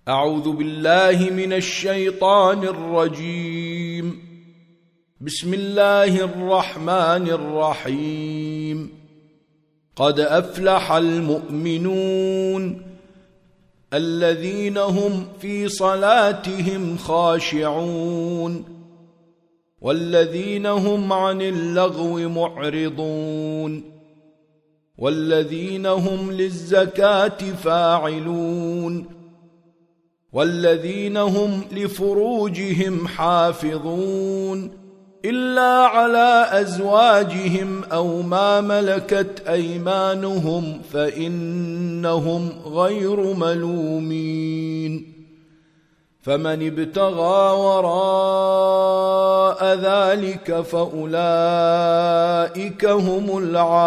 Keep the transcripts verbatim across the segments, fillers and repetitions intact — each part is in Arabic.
أعوذ بالله من الشيطان الرجيم. بسم الله الرحمن الرحيم. قد أفلح المؤمنون الذين هم في صلاتهم خاشعون والذين هم عن اللغو معرضون والذين هم للزكاة فاعلون والذين هم لفروجهم حافظون إلا على أزواجهم أو ما ملكت أيمانهم فإنهم غير ملومين. فمن ابتغى وراء ذلك فأولئك هم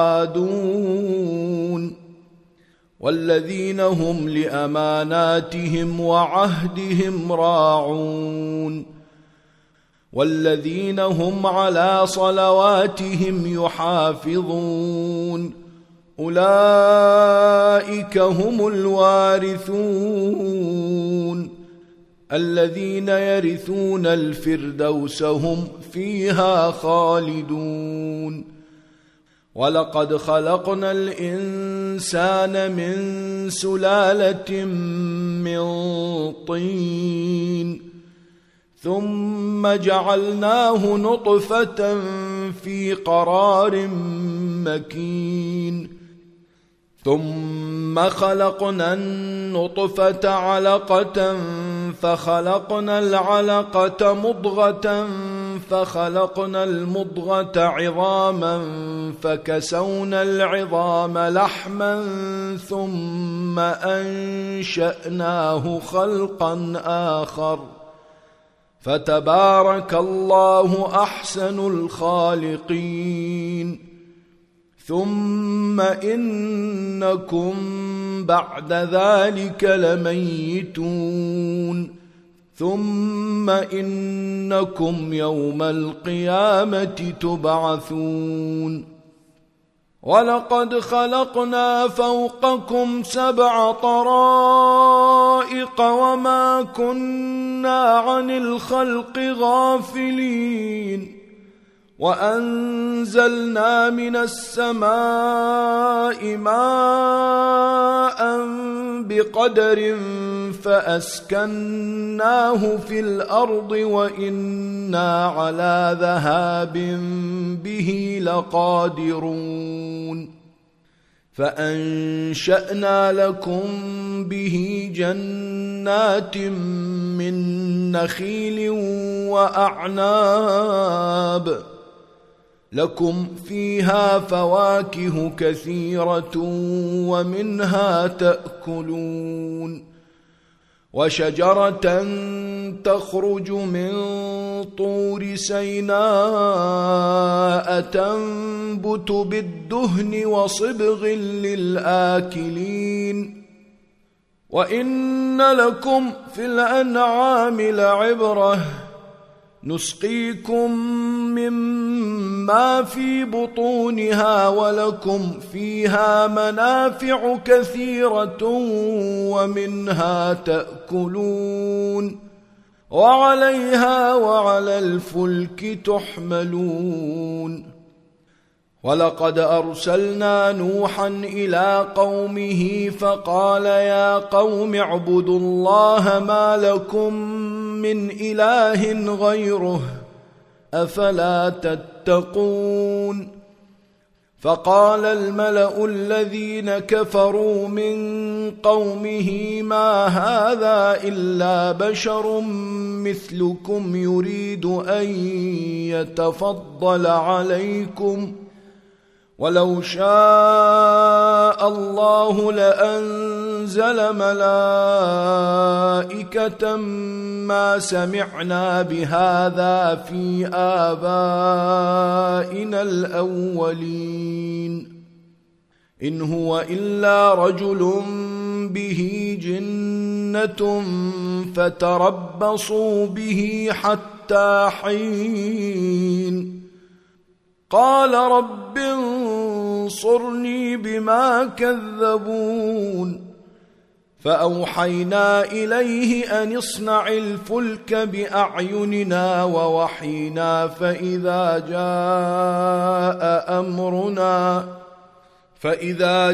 العادون والذين هم لأماناتهم وعهدهم راعون والذين هم على صلواتهم يحافظون أولئك هم الوارثون الذين يرثون الفردوس هم فيها خالدون. ولقد خلقنا الإنسان من سلالة من طين ثم جعلناه نطفة في قرار مكين ثم خلقنا النطفة علقة فخلقنا العلقة مضغة فخلقنا المضغة عظاما فكسونا العظام لحما ثم أنشأناه خلقا آخر فتبارك الله أحسن الخالقين. ثم إنكم بعد ذلك لميتون ثم إنكم يوم القيامة تبعثون. ولقد خلقنا فوقكم سبع طرائق وما كنا عن الخلق غافلين وأنزلنا من السماء ماء بقدر فأسكناه في الأرض وإنا على ذهاب به لقادرون. فأنشأنا لكم به جنات من نخيل وأعناب لكم فيها فواكه كثيرة ومنها تأكلون وشجرة تخرج من طور سيناء تنبت بالدهن وصبغ للآكلين وإن لكم في الأنعام لعبرة نسقيكم مما في بطونها ولكم فيها منافع كثيرة ومنها تأكلون وعليها وعلى الفلك تحملون. ولقد أرسلنا نوحا إلى قومه فقال يا قوم اعبدوا الله ما لكم من إله غيره أفلا تتقون. فقال الملأ الذين كفروا من قومه ما هذا إلا بشر مثلكم يريد أن يتفضل عليكم ولو شاء الله لأنزل ملائكة ما سمعنا بهذا في آبائنا الأولين إن هو إلا رجل به جنة فتربصوا به حتى حين. قال رب انصرني بما كذبون فأوحينا إليه أن اصنع الفلك بأعيننا ووحينا فإذا جاء أمرنا فإذا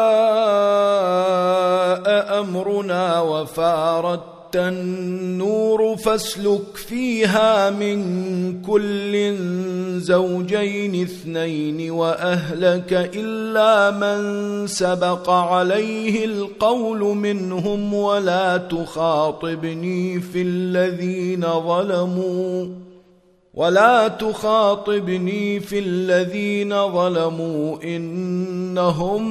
جاء أمرنا وفارت النور فاسلك فيها من كل زوجين اثنين وأهلك إلا من سبق عليه القول منهم ولا تخاطبني في الذين ظلموا ولا تخاطبني في الذين ظلموا إنهم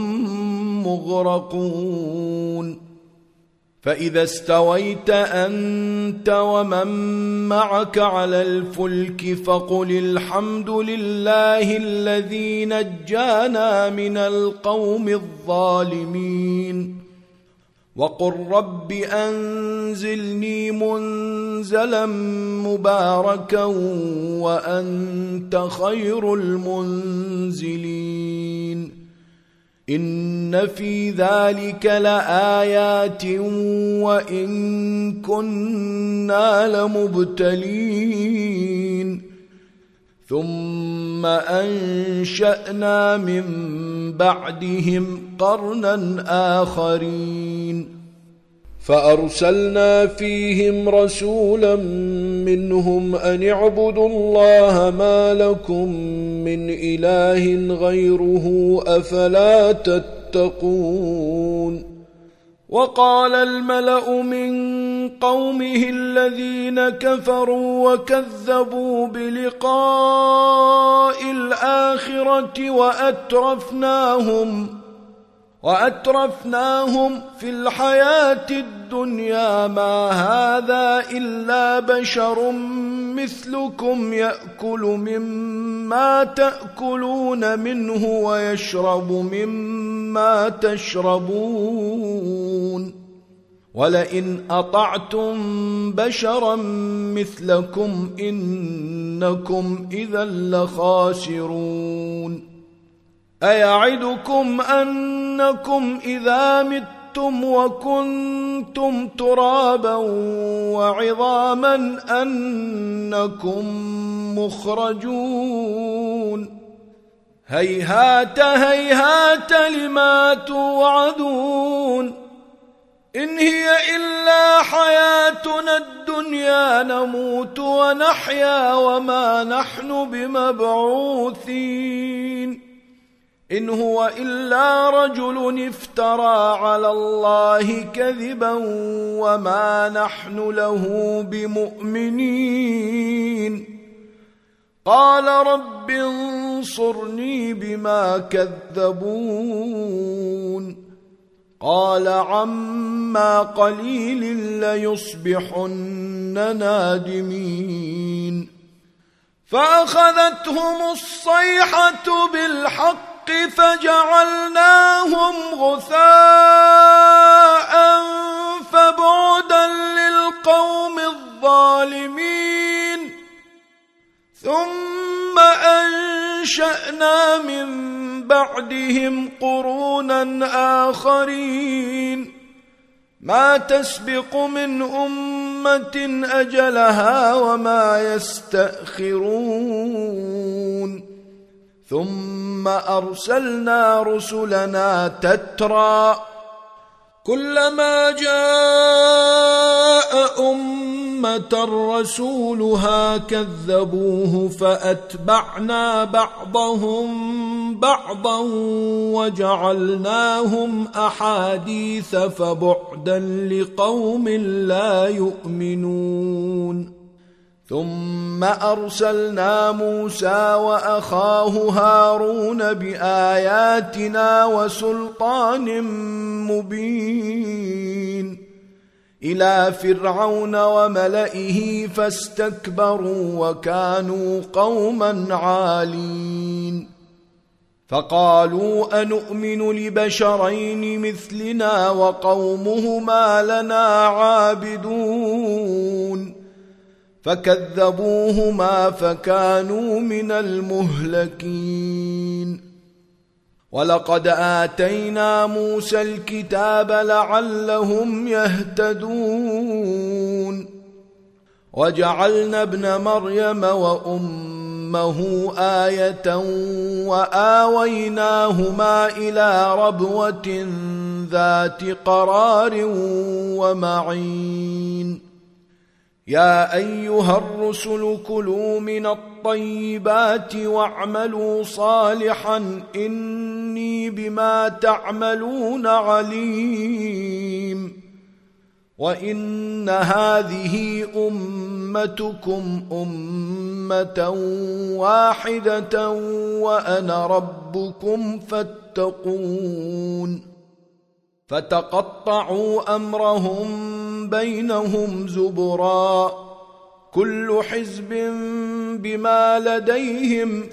مغرقون فإذا استويت أنت ومن معك على الفلك فقل الحمد لله الذي نجانا من القوم الظالمين وقل رب أنزلني منزلا مباركا وأنت خير المنزلين إن في ذلك لآيات وإن كنا لمبتلين ثم أنشأنا من بعدهم قرنا آخرين فأرسلنا فيهم رسولا منهم أن اعبدوا الله ما لكم من إله غيره أفلا تتقون وقال الملأ من قومه الذين كفروا وكذبوا بلقاء الآخرة وأترفناهم وأترفناهم في الحياة الدنيا ما هذا إلا بشر مثلكم يأكل مما تأكلون منه ويشرب مما تشربون ولئن أطعتم بشرا مثلكم إنكم إذا لخاسرون أيعدكم أنكم إذا متم وكنتم ترابا وعظاما أنكم مخرجون هيهات هيهات لما توعدون إن هي إلا حياتنا الدنيا نموت ونحيا وما نحن بمبعوثين إن هو إلا رجل افترى على الله كذبا وما نحن له بمؤمنين قال رب انصرني بما كذبون قال عما قليل ليصبحن نادمين فأخذتهم الصيحة بالحق فجعلناهم غثاء فبعدا للقوم الظالمين ثم أنشأنا من بعدهم قرونا آخرين ما تسبق من أمة أجلها وما يستأخرون ثم أرسلنا رسلنا تترى كلما جاء أمة رسولها كذبوه فأتبعنا بعضهم بعضا وجعلناهم أحاديث فبعدا لقوم لا يؤمنون ثم أرسلنا موسى وأخاه هارون بآياتنا وسلطان مبين إلى فرعون وملئه فاستكبروا وكانوا قوما عالين فقالوا أنؤمن لبشرين مثلنا وقومهما لنا عابدون فكذبوهما فكانوا من المهلكين ولقد آتينا موسى الكتاب لعلهم يهتدون وجعلنا ابن مريم وأمه آية وآويناهما إلى ربوة ذات قرار ومعين يا أيها الرسل كلوا من الطيبات واعملوا صالحا إني بما تعملون عليم وإن هذه أمتكم أمة واحدة وأنا ربكم فاتقون فتقطعوا أمرهم بينهم زبرا كل حزب بما لديهم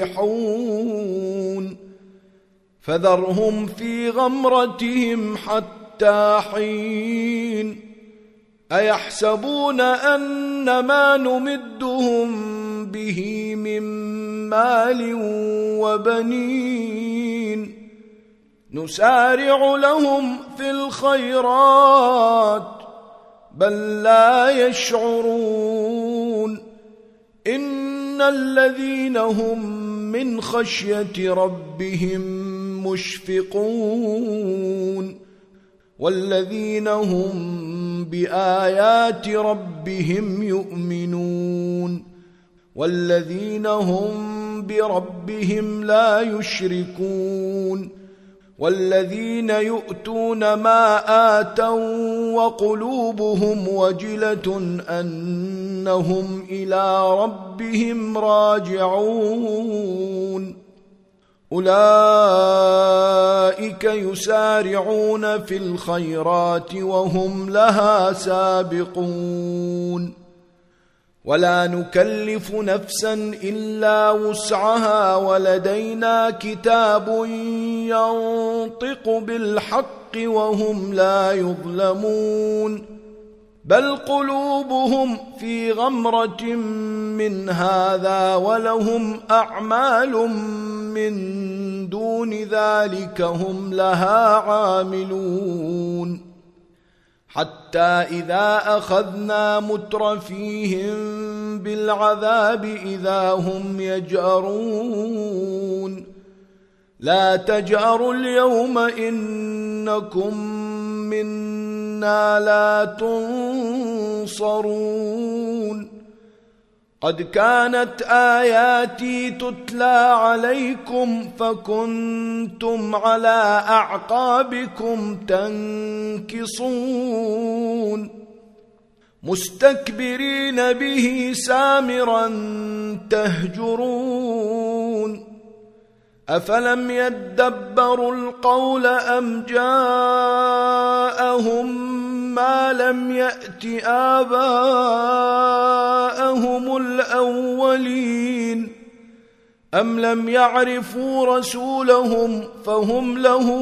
فرحون فذرهم في غمرتهم حتى حين أيحسبون أن ما نمدهم به من مال وبنين نسارع لهم في الخيرات بل لا يشعرون إن الذين هم من خشية ربهم مشفقون والذين هم بآيات ربهم يؤمنون والذين هم بربهم لا يشركون والذين يؤتون ما آتوا وقلوبهم وجلة أنهم إلى ربهم راجعون أولئك يسارعون في الخيرات وهم لها سابقون ولا نكلف نفسا إلا وسعها ولدينا كتاب ينطق بالحق وهم لا يظلمون بل قلوبهم في غمرة من هذا ولهم أعمال من دون ذلك هم لها عاملون حتى إذا أخذنا مترفيهم بالعذاب إذا هم يجأرون لا تجأروا اليوم إنكم منا لا تنصرون قد كانت آياتي تتلى عليكم فكنتم على أعقابكم تنكصون مستكبرين به سامرا تهجرون أفلم يدبروا القول أم جاءهم ما لم يأت آباءهم الأولين أم لم يعرفوا رسولهم فهم له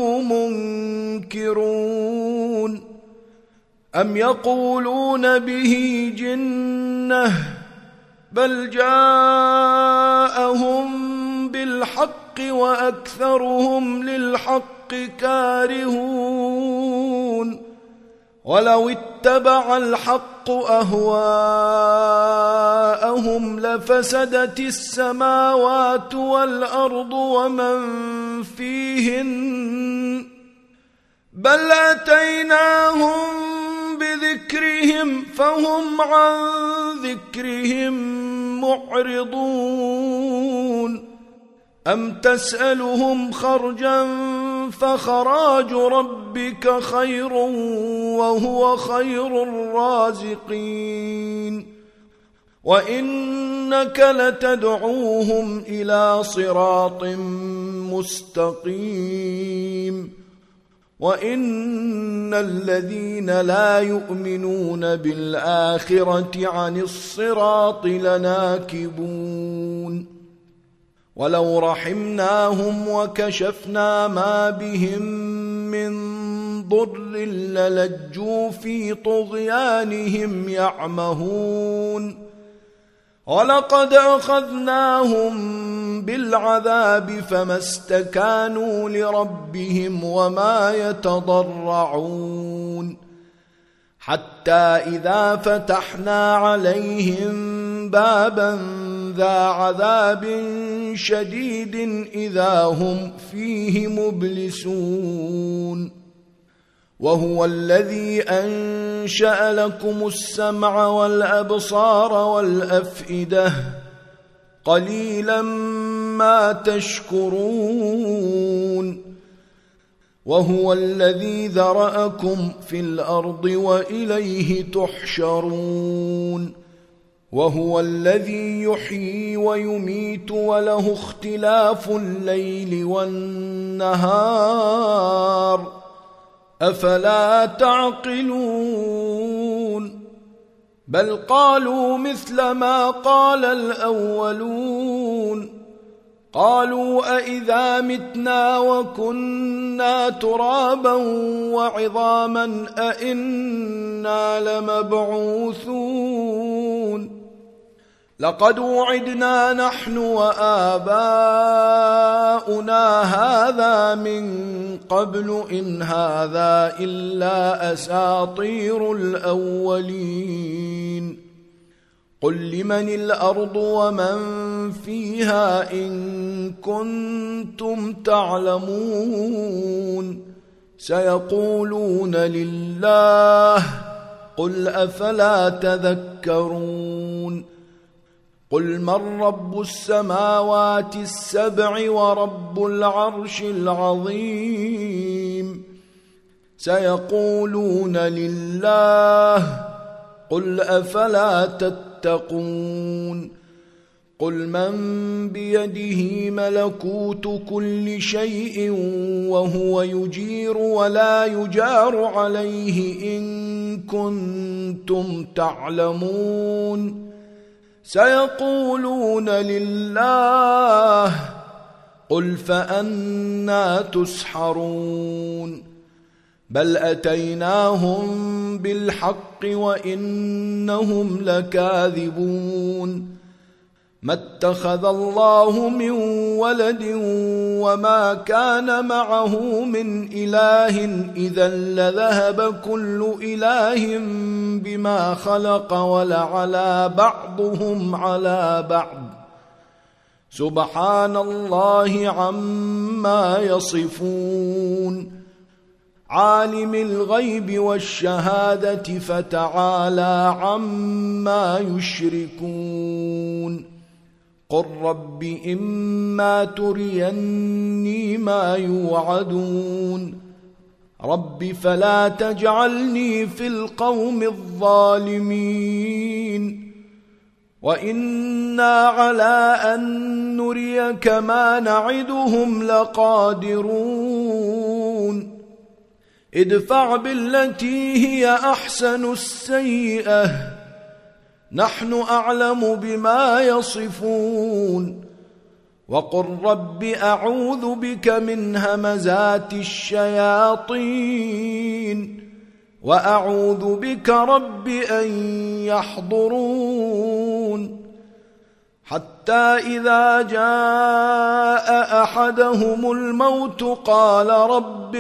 منكرون أم يقولون به جنة بل جاءهم بالحق وأكثرهم للحق كارهون ولو اتبع الحق أهواءهم لفسدت السماوات والأرض ومن فيهن بل أتيناهم بذكرهم فهم عن ذكرهم معرضون أم تسألهم خرجا فخراج ربك خير وهو خير الرازقين وإنك لتدعوهم إلى صراط مستقيم وإن الذين لا يؤمنون بالآخرة عن الصراط لناكبون ولو رحمناهم وكشفنا ما بهم من ضر للجوا في طغيانهم يعمهون ولقد أخذناهم بالعذاب فما استكانوا لربهم وما يتضرعون حتى إذا فتحنا عليهم بابا ذا عذاب شديد إذا هم فيه مبلسون وهو الذي أنشأ لكم السمع والأبصار والأفئدة قليلا ما تشكرون وهو الذي ذرأكم في الأرض وإليه تحشرون وهو الذي يحيي ويميت وله اختلاف الليل والنهار أفلا تعقلون بل قالوا مثل ما قال الأولون قالوا أإذا متنا وكنا ترابا وعظاما أإنا لمبعوثون لقد وعدنا نحن وآباؤنا هذا من قبل إن هذا إلا أساطير الأولين قل لمن الأرض ومن فيها إن كنتم تعلمون سيقولون لله قل أفلا تذكرون قل من رب السماوات السبع ورب العرش العظيم سيقولون لله قل أفلا تتقون قل من بيده ملكوت كل شيء وهو يجير ولا يجار عليه إن كنتم تعلمون سيقولون لله قل فأنى تسحرون بل أتيناهم بالحق وإنهم لكاذبون ما اتخذ الله من ولد وما كان معه من إله إذا لذهب كل إله بما خلق ولعلى بعضهم على بعض سبحان الله عما يصفون عالم الغيب والشهادة فتعالى عما يشركون قل رب إما تريني ما يوعدون رب فلا تجعلني في القوم الظالمين وإنا على أن نريك ما نعدهم لقادرون ادفع بالتي هي أحسن السيئة نحن أعلم بما يصفون وقل رب أعوذ بك من همزات الشياطين وأعوذ بك رب أن يحضرون حتى إذا جاء أحدهم الموت قال رب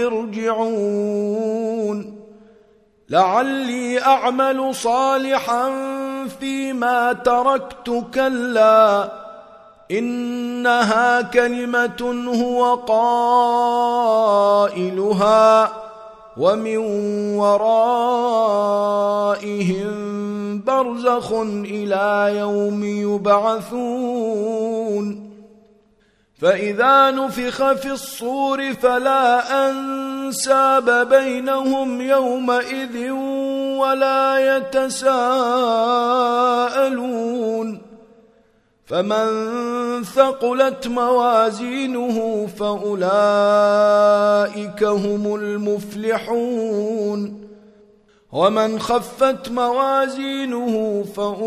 ارجعون لعلي أعمل صالحا فيما تركت كلا إنها كلمة هو قائلها ومن ورائهم برزخ إلى يوم يبعثون فإذا نفخ في الصور فلا أنساب بينهم يومئذ ولا يتساءلون فمن ثقلت موازينه فأولئك هم المفلحون ومن خفت موازينه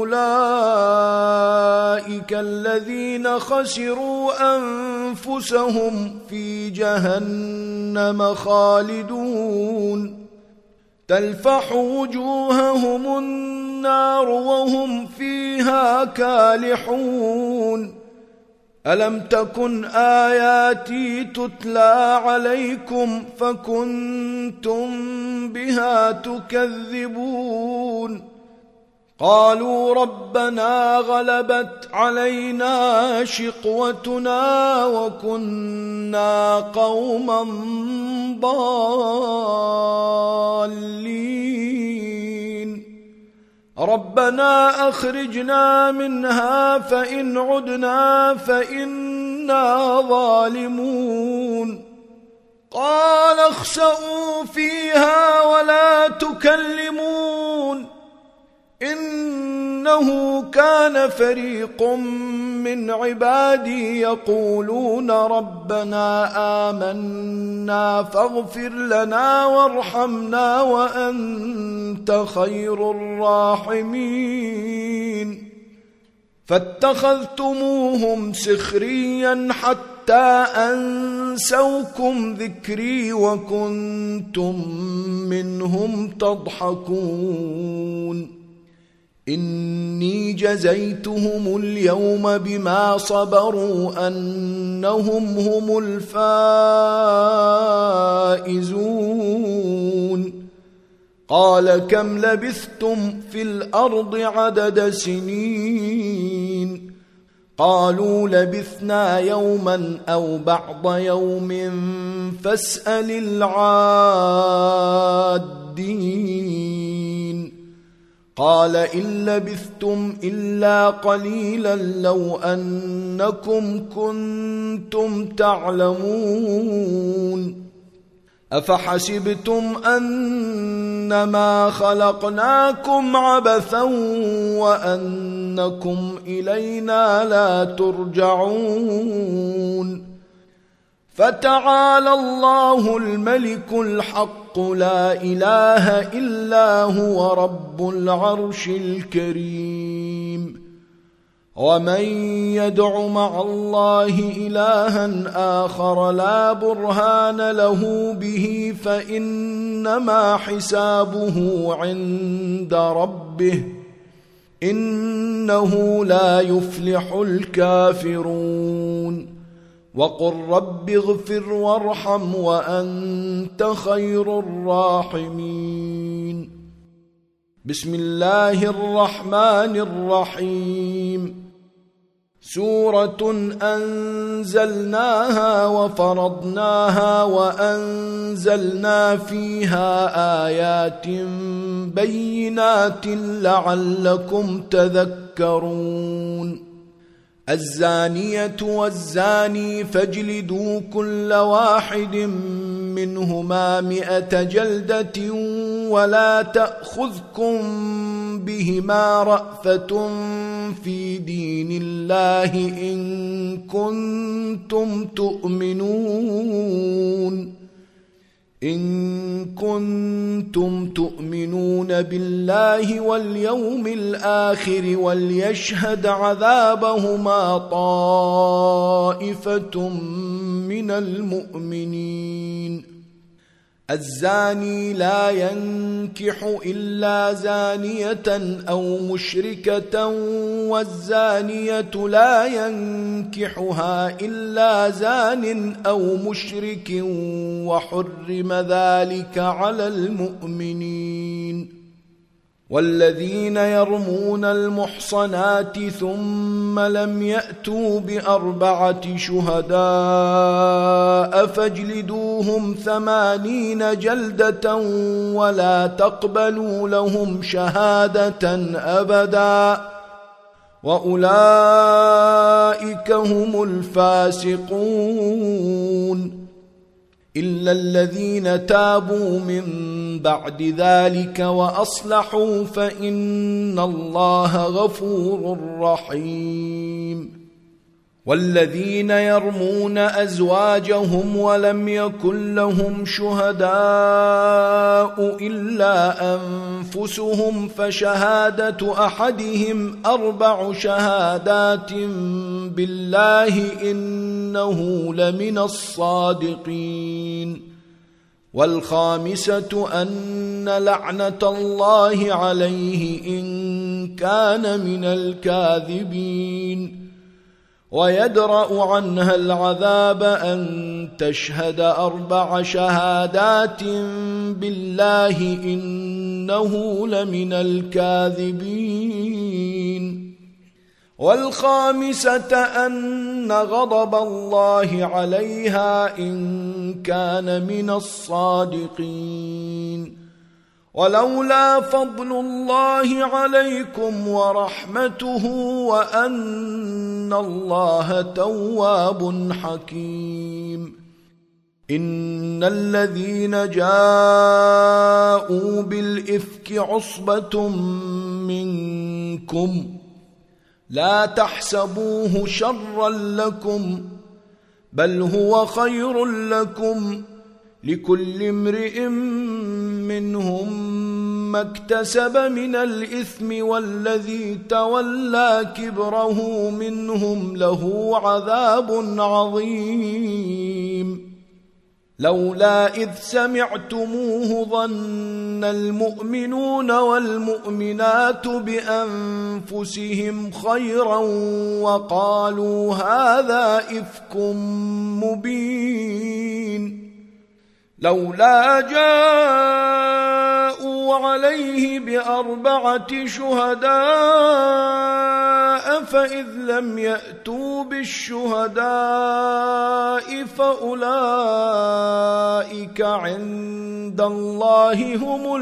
فأولئك الذين خسروا أنفسهم في جهنم خالدون تلفح وجوههم النار النار وهم فيها كالحون ألم تكن آياتي تتلى عليكم فكنتم بها تكذبون قالوا ربنا غلبت علينا شقوتنا وكنا قوما ضالين ربنا أخرجنا منها فإن عدنا فإنا ظالمون قال اخسئوا فيها ولا تكلمون إنه كان فريق من عبادي يقولون ربنا آمنا فاغفر لنا وارحمنا وأنت خير الراحمين فاتخذتموهم سخريا حتى أنسوكم ذكري وكنتم منهم تضحكون إني جزيتهم اليوم بما صبروا أنهم هم الفائزون قال كم لبثتم في الأرض عدد سنين قالوا لبثنا يوما أو بعض يوم فاسأل العادين قال إن لبثتم إلا قليلا لو أنكم كنتم تعلمون أفحسبتم أنما خلقناكم عبثا وأنكم إلينا لا ترجعون فتعالى الله الملك الحق لا إله إلا هو رب العرش الكريم ومن يدع مع الله إلها آخر لا برهان له به فإنما حسابه عند ربه إنه لا يفلح الكافرون وقل رب اغفر وارحم وأنت خير الراحمين بسم الله الرحمن الرحيم سورة أنزلناها وفرضناها وأنزلنا فيها آيات بينات لعلكم تذكرون الزانية والزاني فاجلدوا كل واحد منهما مئة جلدة ولا تأخذكم بهما رأفة في دين الله إن كنتم تؤمنون إن كنتم تؤمنون بالله واليوم الآخر وليشهد عذابهما طائفة من المؤمنين الزاني لا ينكح إلا زانية أو مشركة والزانية لا ينكحها إلا زان أو مشرك وحرم ذلك على المؤمنين والذين يرمون المحصنات ثم لم يأتوا بأربعة شهداء فاجلدوهم ثمانين جلدة ولا تقبلوا لهم شهادة أبدا وأولئك هم الفاسقون إلا الذين تابوا من بعد ذلك وأصلحوا فإن الله غفور رحيم والذين يرمون أزواجهم ولم يكن لهم شهداء إلا أنفسهم فشهادة أحدهم أربع شهادات بالله إنه لمن الصادقين والخامسة أن لعنة الله عليه إن كان من الكاذبين ويدرأ عنها العذاب أن تشهد أربع شهادات بالله إنه لمن الكاذبين والخامسة أن غضب الله عليها إن كان من الصادقين ولولا فضل الله عليكم ورحمته وأن الله تواب حكيم إن الذين جاءوا بالإفك عصبة منكم لا تحسبوه شرا لكم بل هو خير لكم لكل امرئ منهم ما اكتسب من الإثم والذي تولى كبره منهم له عذاب عظيم لولا إذ سمعتموه ظن المؤمنون والمؤمنات بأنفسهم خيرا وقالوا هذا إفك مبين لولا جاءوا عليه بأربعة شهداء فإذ لم يأتوا بالشهداء فأولئك عند الله هم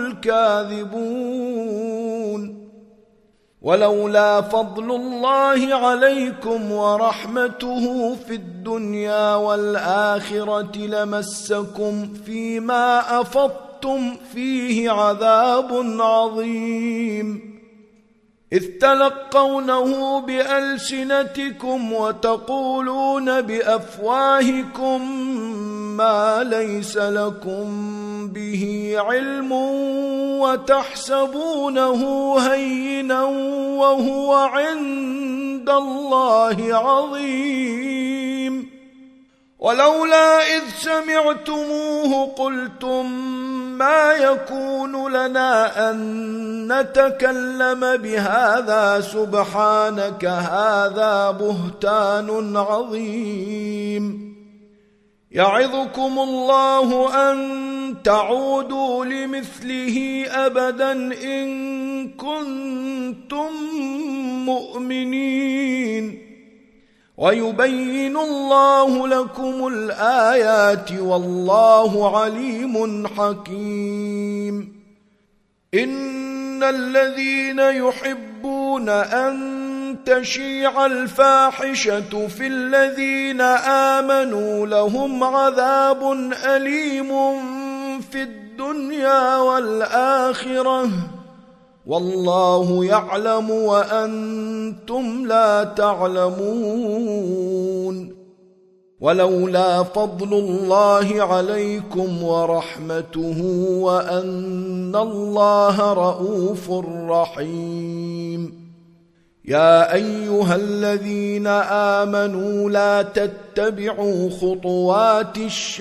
الكاذبون ولولا فضل الله عليكم ورحمته في الدنيا والآخرة لمسكم فيما أفضتم فيه عذاب عظيم إذ تلقونه بألسنتكم وتقولون بأفواهكم ما ليس لكم به علم وتحسبونه هينا وهو عند الله عظيم ولولا إذ سمعتموه قلتم ما يكون لنا أن نتكلم بهذا سبحانك هذا بهتان عظيم يعظكم الله أن تعودوا لمثله أبدا إن كنتم مؤمنين ويبين الله لكم الآيات والله عليم حكيم إن الذين يحبون أن تشيع الفاحشة في الذين آمنوا لهم عذاب أليم في الدنيا والآخرة والله يعلم وأنتم لا تعلمون ولولا فضل الله عليكم ورحمته وأن الله رؤوف رحيم يا أيها الذين آمنوا لا تتبعوا خطوات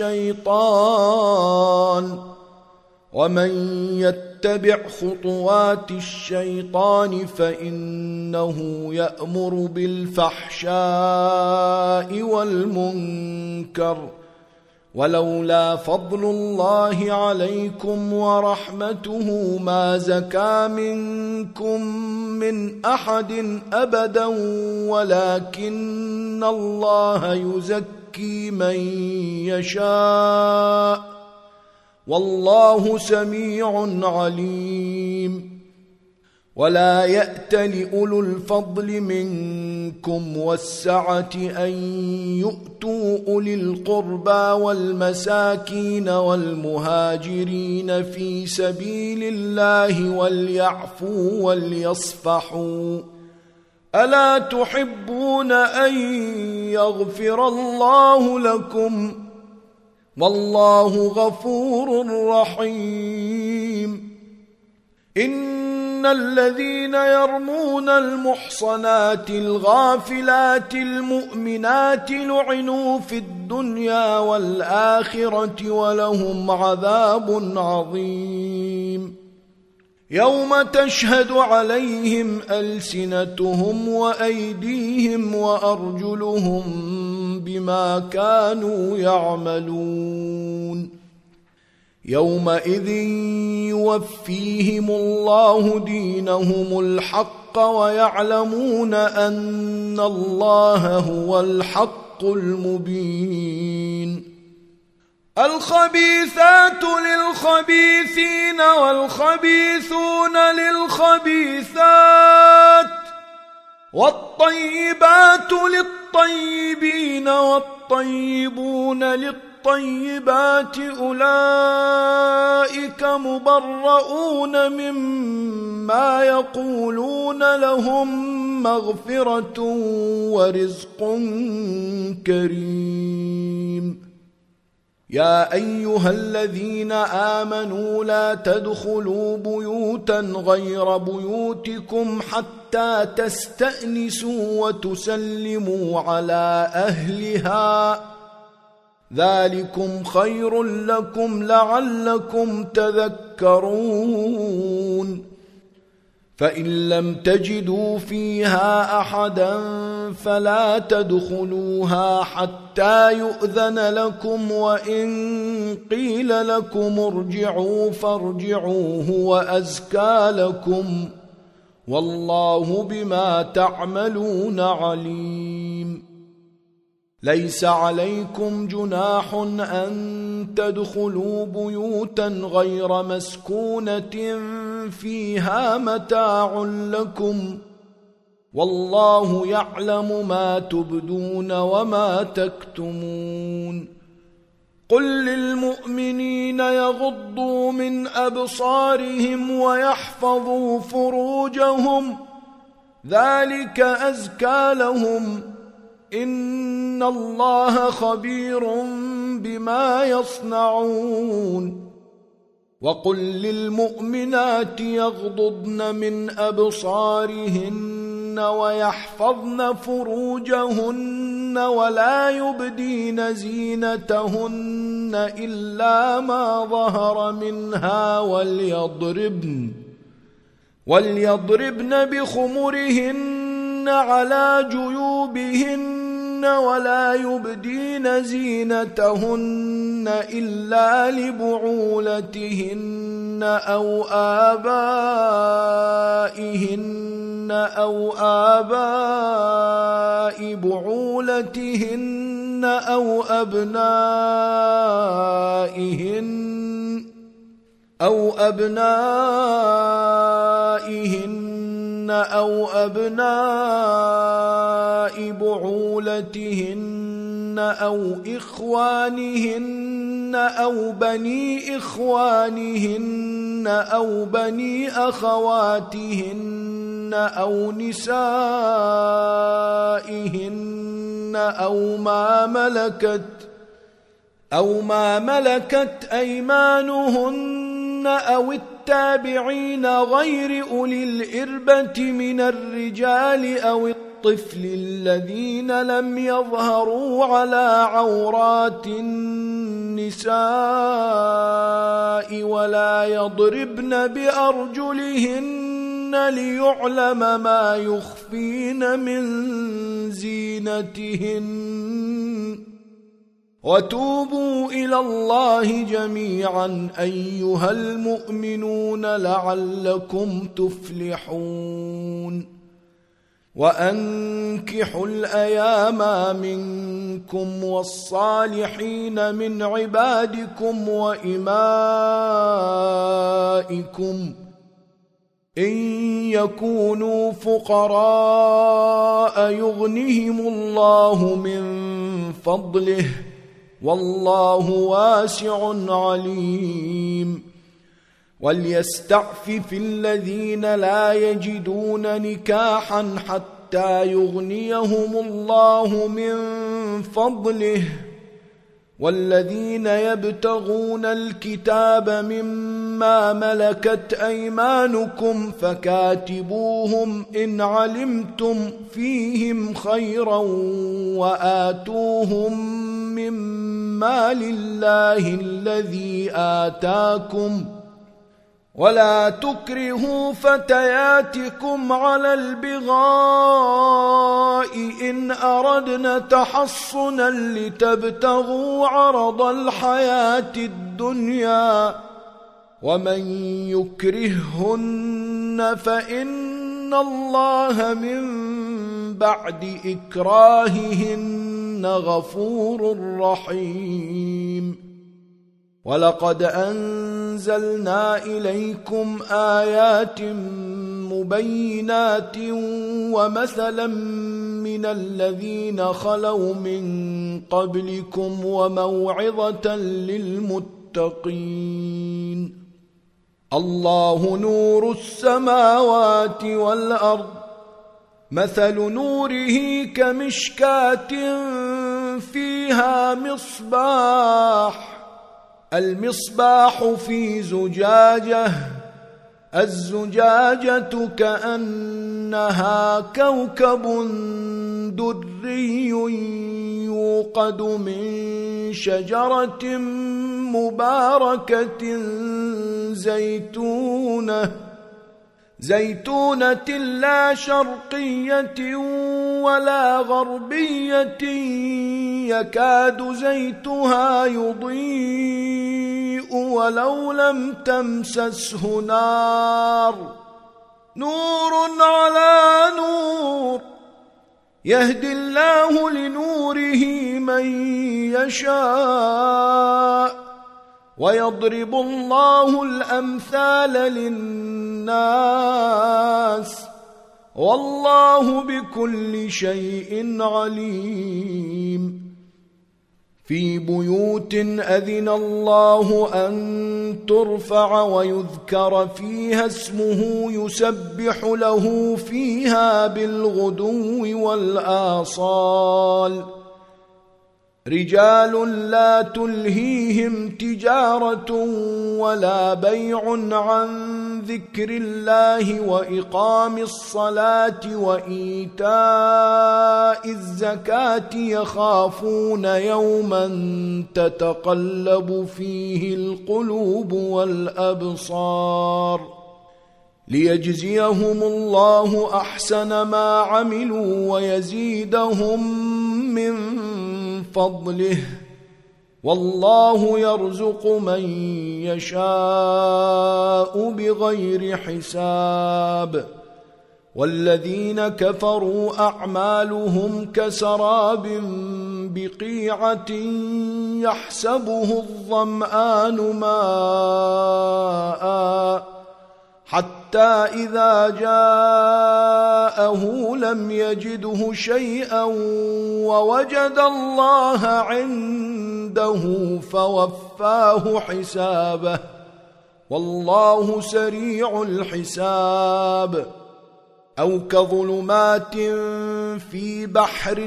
الشيطان ومن يتبع خطوات الشيطان فإنه يأمر بالفحشاء والمنكر ولولا فضل الله عليكم ورحمته ما زكى منكم من أحد أبدا ولكن الله يزكي من يشاء والله سميع عليم ولا يأتل أولو الفضل منكم والسعة أن يؤتوا أولي القربى والمساكين والمهاجرين في سبيل الله وليعفوا وليصفحوا ألا تحبون أن يغفر الله لكم والله غفور رحيم إن الذين يرمون المحصنات الغافلات المؤمنات لعنوا في الدنيا والآخرة ولهم عذاب عظيم يوم تشهد عليهم ألسنتهم وأيديهم وأرجلهم بما كانوا يعملون يومئذ يوفيهم الله دينهم الحق ويعلمون أن الله هو الحق المبين الخبيثات للخبيثين والخبيثون للخبيثات والطيبات للطيبين والطيبون للطيبات أولئك مبرؤون مما يقولون لهم مغفرة ورزق كريم يا أيها الذين آمنوا لا تدخلوا بيوتا غير بيوتكم حتى تستأنسوا وتسلموا على أهلها ذلكم خير لكم لعلكم تذكرون فإن لم تجدوا فيها أحدا فلا تدخلوها حتى يؤذن لكم وإن قيل لكم ارجعوا فارجعوا هو أزكى لكم والله بما تعملون عليم ليس عليكم جناح أن تدخلوا بيوتا غير مسكونة فيها متاع لكم والله يعلم ما تبدون وما تكتمون قل للمؤمنين يغضوا من أبصارهم ويحفظوا فروجهم ذلك أزكى لهم إن الله خبير بما يصنعون وقل للمؤمنات يغضضن من أبصارهن ويحفظن فروجهن ولا يبدين زينتهن إلا ما ظهر منها وليضربن وليضربن بخمرهن على جيوبهن ولا يبدين زينتهن إلا لبعولتهن أو آبائهن أو آباء بعولتهن أو أبنائهن أو أبنائهن أو أبناء بعولتهن أو إخوانهن أو بني إخوانهن أو بني أخواتهن أو نسائهن أو ما ملكت أو ما ملكت أيمانهن أو التابعين غير أولي الإربة من الرجال أو الطفل الذين لم يظهروا على عورات النساء ولا يضربن بأرجلهن ليعلم ما يخفين من زينتهن وتوبوا إلى الله جميعا أيها المؤمنون لعلكم تفلحون وأنكحوا الأيام منكم والصالحين من عبادكم وإمائكم إن يكونوا فقراء يغنهم الله من فضله والله واسع عليم وليستعفف الذين لا يجدون نكاحا حتى يغنيهم الله من فضله والذين يبتغون الكتاب مما ملكت أيمانكم فكاتبوهم إن علمتم فيهم خيرا وآتوهم مما لله الذي آتاكم ولا تكرهوا فتياتكم على البغاء إن أردنا تحصنا لتبتغوا عرض الحياة الدنيا ومن يكرههن فإن الله من بعد إكراههن غفور رحيم. ولقد أنزلنا إليكم آيات مبينات ومثلا من الذين خلوا من قبلكم وموعظة للمتقين. الله نور السماوات والأرض مثل نوره كمشكاة فيها مصباح المصباح في زجاجة الزجاجة كأنها كوكب دري يوقد من شجرة مباركة زيتونة زيتونة لا شرقية ولا غربية يكاد زيتها يضيء ولو لم تمسسه نار نور على نور يهدي الله لنوره من يشاء ويضرب الله الأمثال للناس والله بكل شيء عليم. في بيوت أذن الله أن ترفع ويذكر فيها اسمه يسبح له فيها بالغدو والآصال رجال لا تلهيهم تجارة ولا بيع عن ذكر الله وإقام الصلاة وإيتاء الزكاة يخافون يوما تتقلب فيه القلوب والأبصار ليجزيهم الله أحسن ما عملوا ويزيدهم من فضله والله يرزق من يشاء بغير حساب. والذين كفروا أعمالهم كسراب بقيعة يحسبه الظمآن ماء حتى إذا جاءه لم يجده شيئا ووجد الله عنده فوفاه حسابه والله سريع الحساب. أو كظلمات في بحر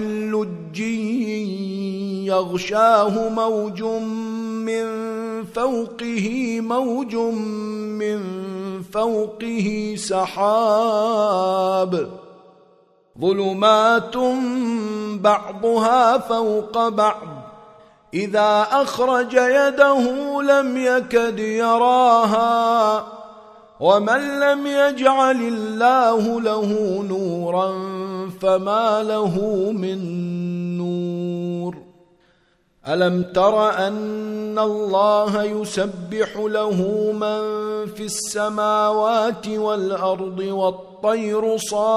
لجي يغشاه موج من فوقه موج من فوقه سحاب ظلمات بعضها فوق بعض إذا أخرج يده لم يكد يراها ومن لم يجعل الله له نورا فما له من نور. ألم تر أن الله يسبح له من في السماوات والأرض والطير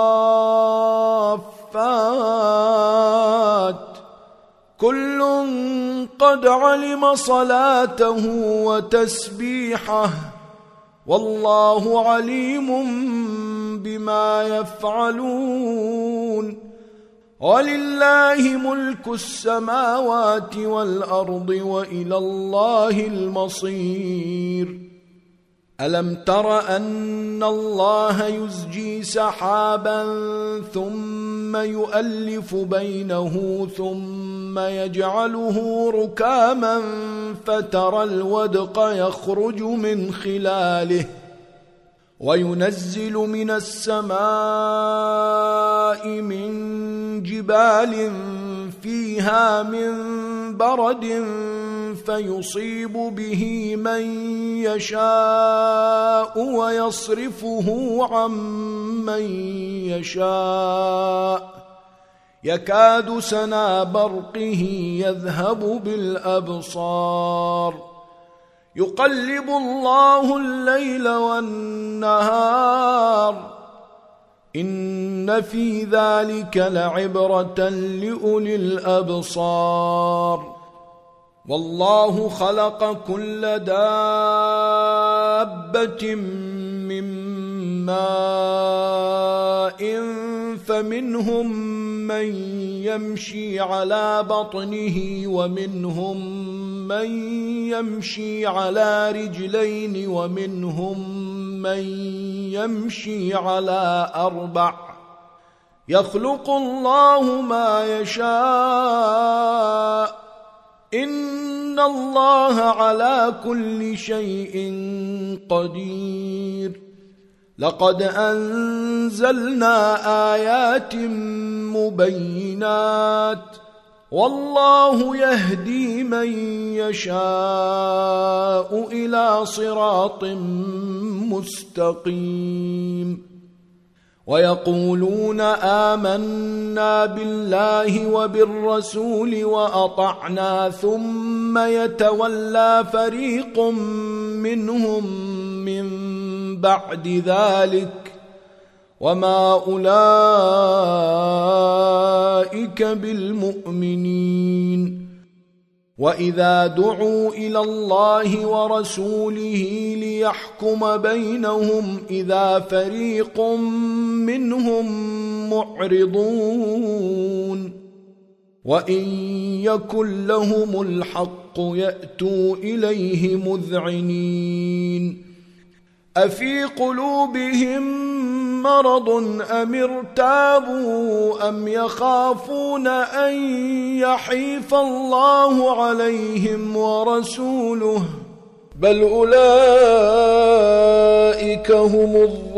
صافات كل قد علم صلاته وتسبيحه والله عليم بما يفعلون. ولله ملك السماوات والأرض وإلى الله المصير. ألم تر أن الله يزجي سحابا ثم يؤلف بينه ثم يجعله ركاما فترى الودق يخرج من خلاله وينزل من السماء من جبال فيها من برد فيصيب به من يشاء ويصرفه عن من يشاء يكاد سنا برقه يذهب بالأبصار يقلب الله الليل والنهار إن في ذلك لعبرة لأولي الأبصار والله خلق كل دابة من ماء فمنهم من يمشي على بطنه ومنهم من يمشي على رجلين ومنهم من يمشي على أربع يخلق الله ما يشاء إن الله على كل شيء قدير لقد أنزلنا آيات مبينات والله يهدي من يشاء إلى صراط مستقيم ويقولون آمنا بالله وبالرسول وأطعنا ثم يتولى فريق منهم من بعد ذلك وما أولئك بالمؤمنين وإذا دعوا إلى الله ورسوله ليحكم بينهم إذا فريق منهم معرضون وإن يكن لهم الحق يأتوا إليه مذعنين أفي قلوبهم مرض أم ارتابوا أم يخافون أن يحيف الله عليهم ورسوله بل أولئك هم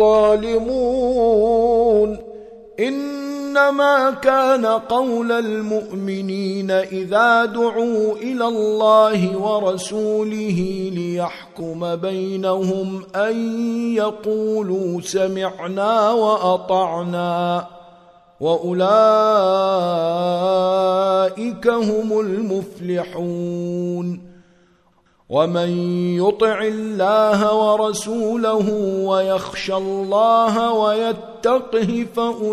الظالمون إنما كان قول المؤمنين إذا دعوا إلى الله ورسوله ليحكم بينهم أن يقولوا سمعنا وأطعنا وأولئك هم المفلحون ومن يطع الله ورسوله ويخشى الله ويتقه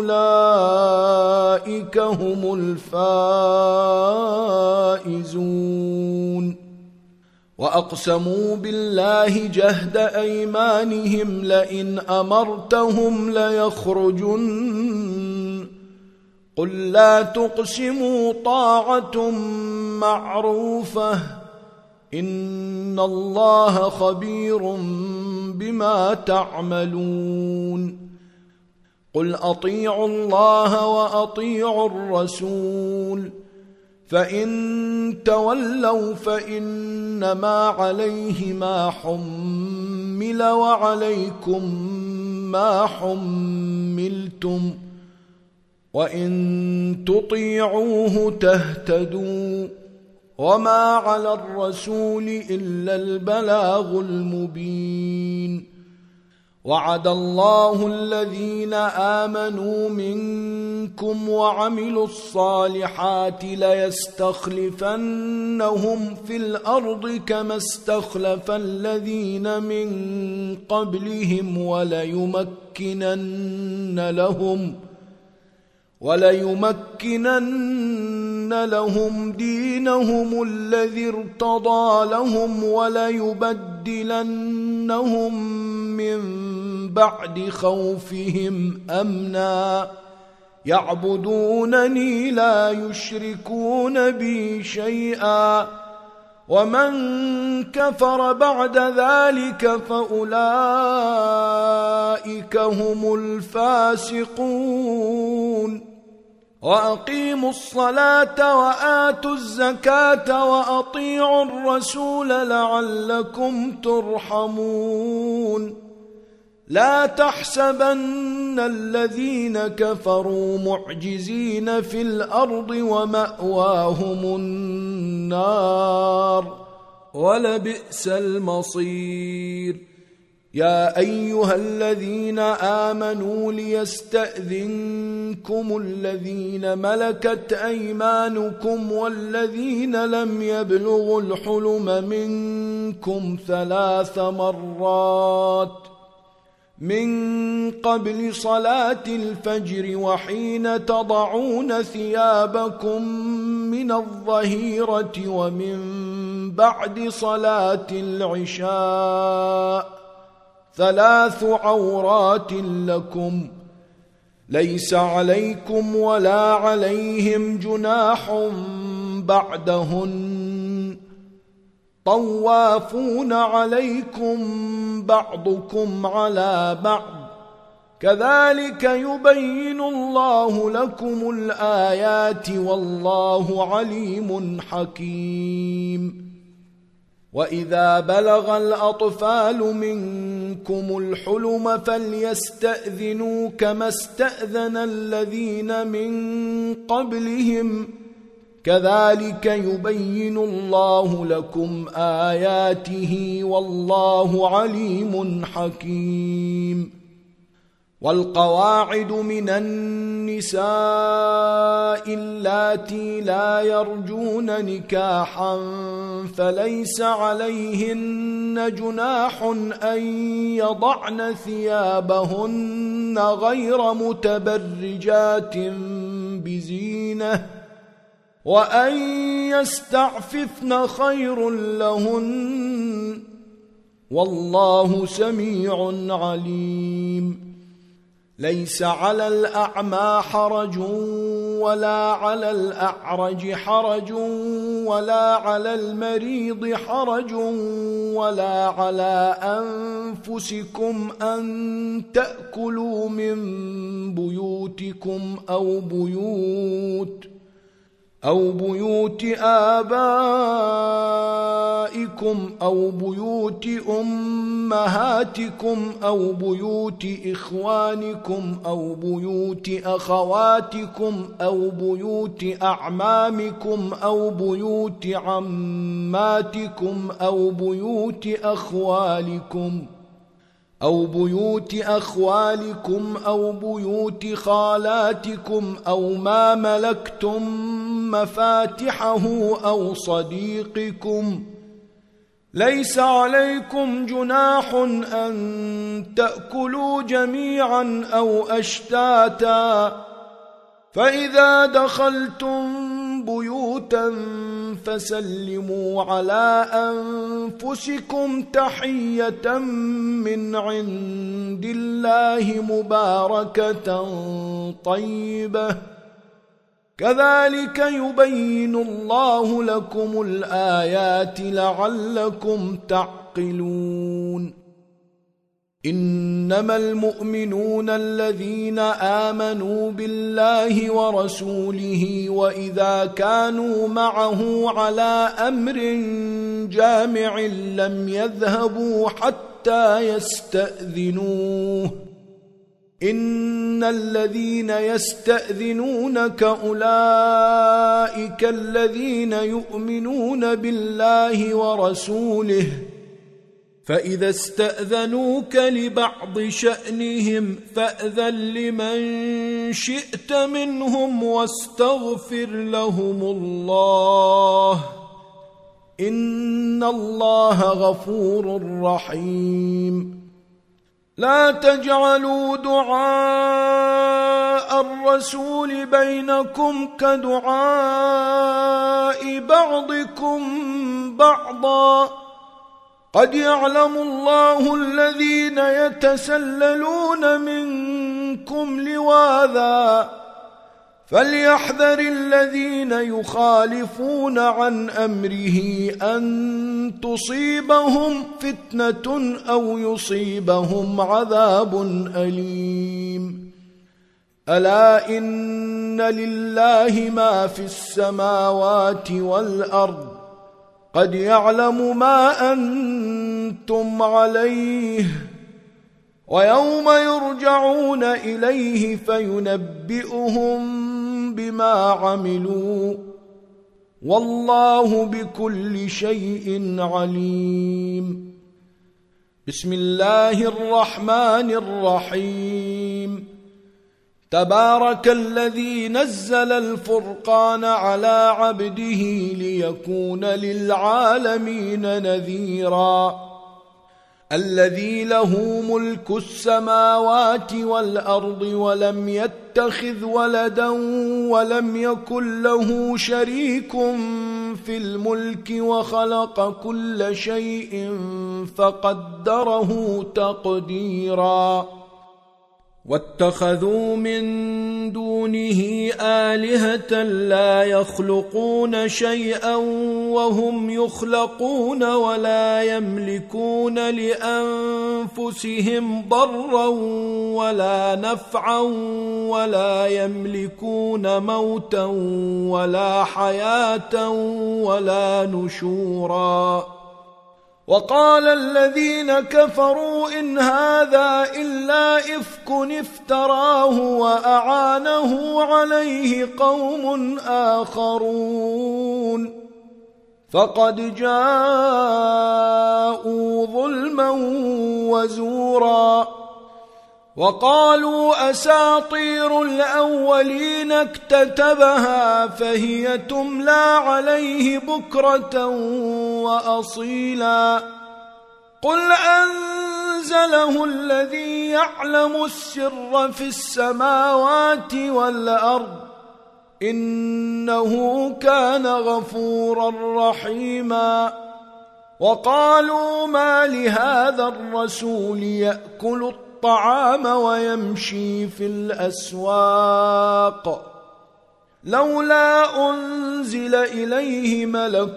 فأولئك هم الفائزون وأقسموا بالله جهد أيمانهم لئن أمرتهم ليخرجن قل لا تقسموا طاعة معروفة إن الله خبير بما تعملون قل أطيعوا الله وأطيعوا الرسول فإن تولوا فإنما عليه ما حمل وعليكم ما حملتم وإن تطيعوه تهتدوا وما على الرسول إلا البلاغ المبين وعد الله الذين آمنوا منكم وعملوا الصالحات ليستخلفنهم في الأرض كما استخلف الذين من قبلهم وليمكنن لهم وليمكنن لهم دينهم الذي ارتضى لهم وليبدلنهم من بعد خوفهم أمنا يعبدونني لا يشركون بي شيئا ومن كفر بعد ذلك فأولئك هم الفاسقون وأقيموا الصلاة وآتوا الزكاة وأطيعوا الرسول لعلكم ترحمون لا تحسبن الذين كفروا معجزين في الأرض ومأواهم النار ولبئس المصير. يا أيها الذين آمنوا ليستأذنكم الذين ملكت أيمانكم والذين لم يبلغوا الحلم منكم ثلاث مرات من قبل صلاة الفجر وحين تضعون ثيابكم من الظهيرة ومن بعد صلاة العشاء، ثلاث عورات لكم ليس عليكم ولا عليهم جناح بعدهن، طوافون عليكم بعضكم على بعض، كذلك يبين الله لكم الآيات والله عليم حكيم. وإذا بلغ الأطفال منكم الحلم فليستأذنوا كما استأذن الذين من قبلهم، كذلك يبين الله لكم آياته والله عليم حكيم. والقواعد من النساء اللاتي لا يرجون نكاحا فليس عليهن جناح أن يضعن ثيابهن غير متبرجات بزينة، وأن يستعففن خير لهن، والله سميع عليم. ليس على الأعمى حرج ولا على الأعرج حرج ولا على المريض حرج ولا على أنفسكم أن تأكلوا من بيوتكم أو بيوت أو بيوت آبائكم أو بيوت أمهاتكم أو بيوت إخوانكم أو بيوت أخواتكم أو بيوت أعمامكم أو بيوت عماتكم أو بيوت أخوالكم أو بيوت أخوالكم أو بيوت خالاتكم أو ما ملكتم مفاتحه أو صديقكم، ليس عليكم جناح أن تأكلوا جميعا أو أشتاتا، فإذا دخلتم بيوتا فسلموا على أنفسكم تحية من عند الله مباركة طيبة، كذلك يبين الله لكم الآيات لعلكم تعقلون. إنما المؤمنون الذين آمنوا بالله ورسوله وإذا كانوا معه على أمر جامع لم يذهبوا حتى يستأذنوه. إن الذين يستأذنونك أولئك الذين يؤمنون بالله ورسوله، فإذا استأذنوك لبعض شأنهم فأذن لمن شئت منهم واستغفر لهم الله، إن الله غفور رحيم. لا تجعلوا دعاء الرسول بينكم كدعاء بعضكم بعضا، قد يعلم الله الذين يتسللون منكم لواذا، فليحذر الذين يخالفون عن أمره أن تصيبهم فتنة أو يصيبهم عذاب أليم. ألا إن لله ما في السماوات والأرض، قد يعلم ما أنتم عليه، ويوم يرجعون إليه فينبئهم بما عملوا، والله بكل شيء عليم. بسم الله الرحمن الرحيم. تبارك الذي نزل الفرقان على عبده ليكون للعالمين نذيرا. الذي له ملك السماوات والأرض ولم يتخذ ولدا ولم يكن له شريك في الملك وخلق كل شيء فقدره تقديرا. واتخذوا من دونه آلهة لا يخلقون شيئا وهم يخلقون ولا يملكون لأنفسهم ضرا ولا نفعا ولا يملكون موتا ولا حياة ولا نشورا. وقال الذين كفروا إن هذا إلا إفك افتراه وأعانه عليه قوم آخرون فقد جاءوا ظلما وزورا. وقالوا أساطير الأولين اكتتبها فهي تملى عليه بكرة وأصيلا. قل أنزله الذي يعلم السر في السماوات والأرض إنه كان غفورا رحيما. وقالوا ما لهذا الرسول يأكل الطعام ويمشي في الأسواق لولا أنزل إليه ملك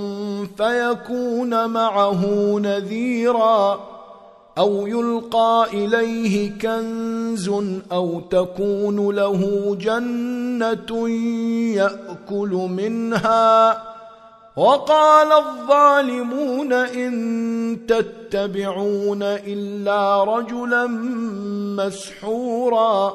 فيكون معه نذيرا أو يلقى إليه كنز أو تكون له جنة يأكل منها. وقال الظالمون إن تتبعون إلا رجلا مسحورا.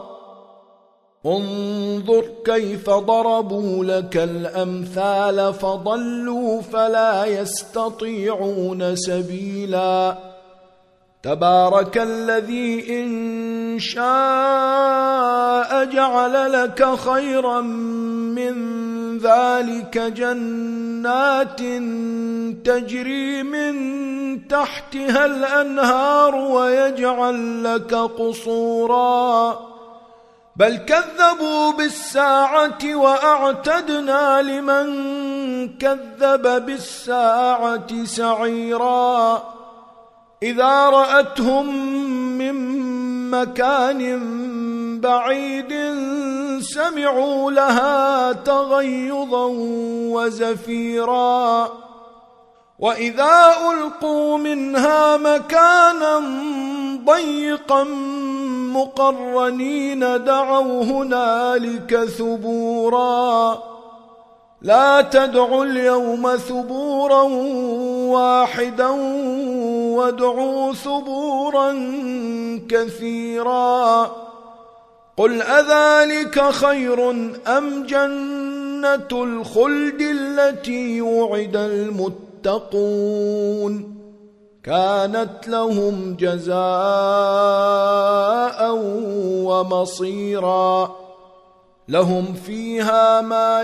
انظر كيف ضربوا لك الأمثال فضلوا فلا يستطيعون سبيلا. تبارك الذي إن شاء جعل لك خيرا من ذلك جنات تجري من تحتها الأنهار ويجعل لك قصورا بل كذبوا بالساعة وأعتدنا لمن كذب بالساعة سعيرا. إذا رأتهم من مكان بعيد سمعوا لها تغيظا وزفيرا. وإذا ألقوا منها مكانا ضيقا مقرنين دعوا هنالك ثبورا. لا تدعوا اليوم ثبورا واحدا وادعوا ثبورا كثيرا. قل أذلك خير أم جنة الخلد التي وعد المتقون كانت لهم جزاء ومصيرا. لهم فيها ما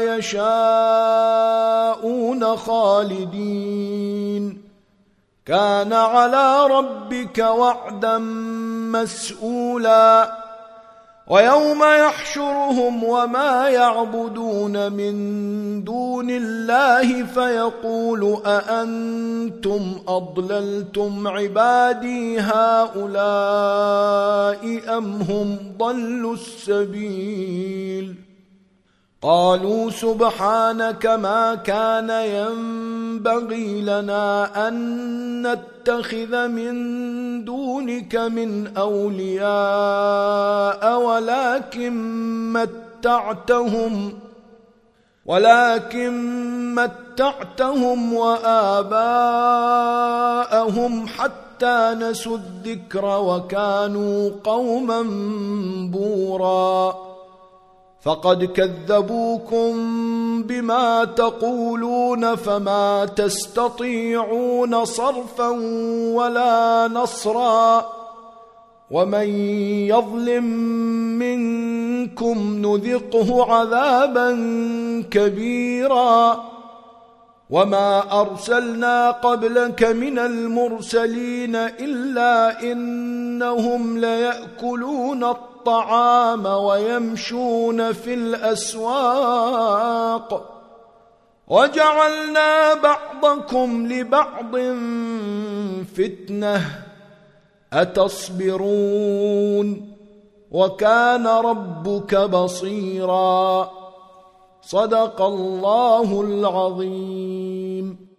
يشاءون خالدين كان على ربك وعدا مسئولا. ويوم يحشرهم وما يعبدون من دون الله فيقول أأنتم أضللتم عبادي هؤلاء أم هم ضلوا السبيل. قالوا سبحانك ما كان ينبغي لنا أن نتخذ من دونك من أولياء ولكن متعتهم ولكن متعتهم وآباءهم حتى نسوا الذكر وكانوا قوما بورا. فقد كذبوكم بما تقولون فما تستطيعون صرفا ولا نصرا ومن يظلم منكم نذقه عذابا كبيرا وما أرسلنا قبلك من المرسلين إلا إنهم ليأكلون الطعام ويمشون في الأسواق وجعلنا بعضكم لبعض فتنة أتصبرون وكان ربك بصيرا صدق الله العظيم.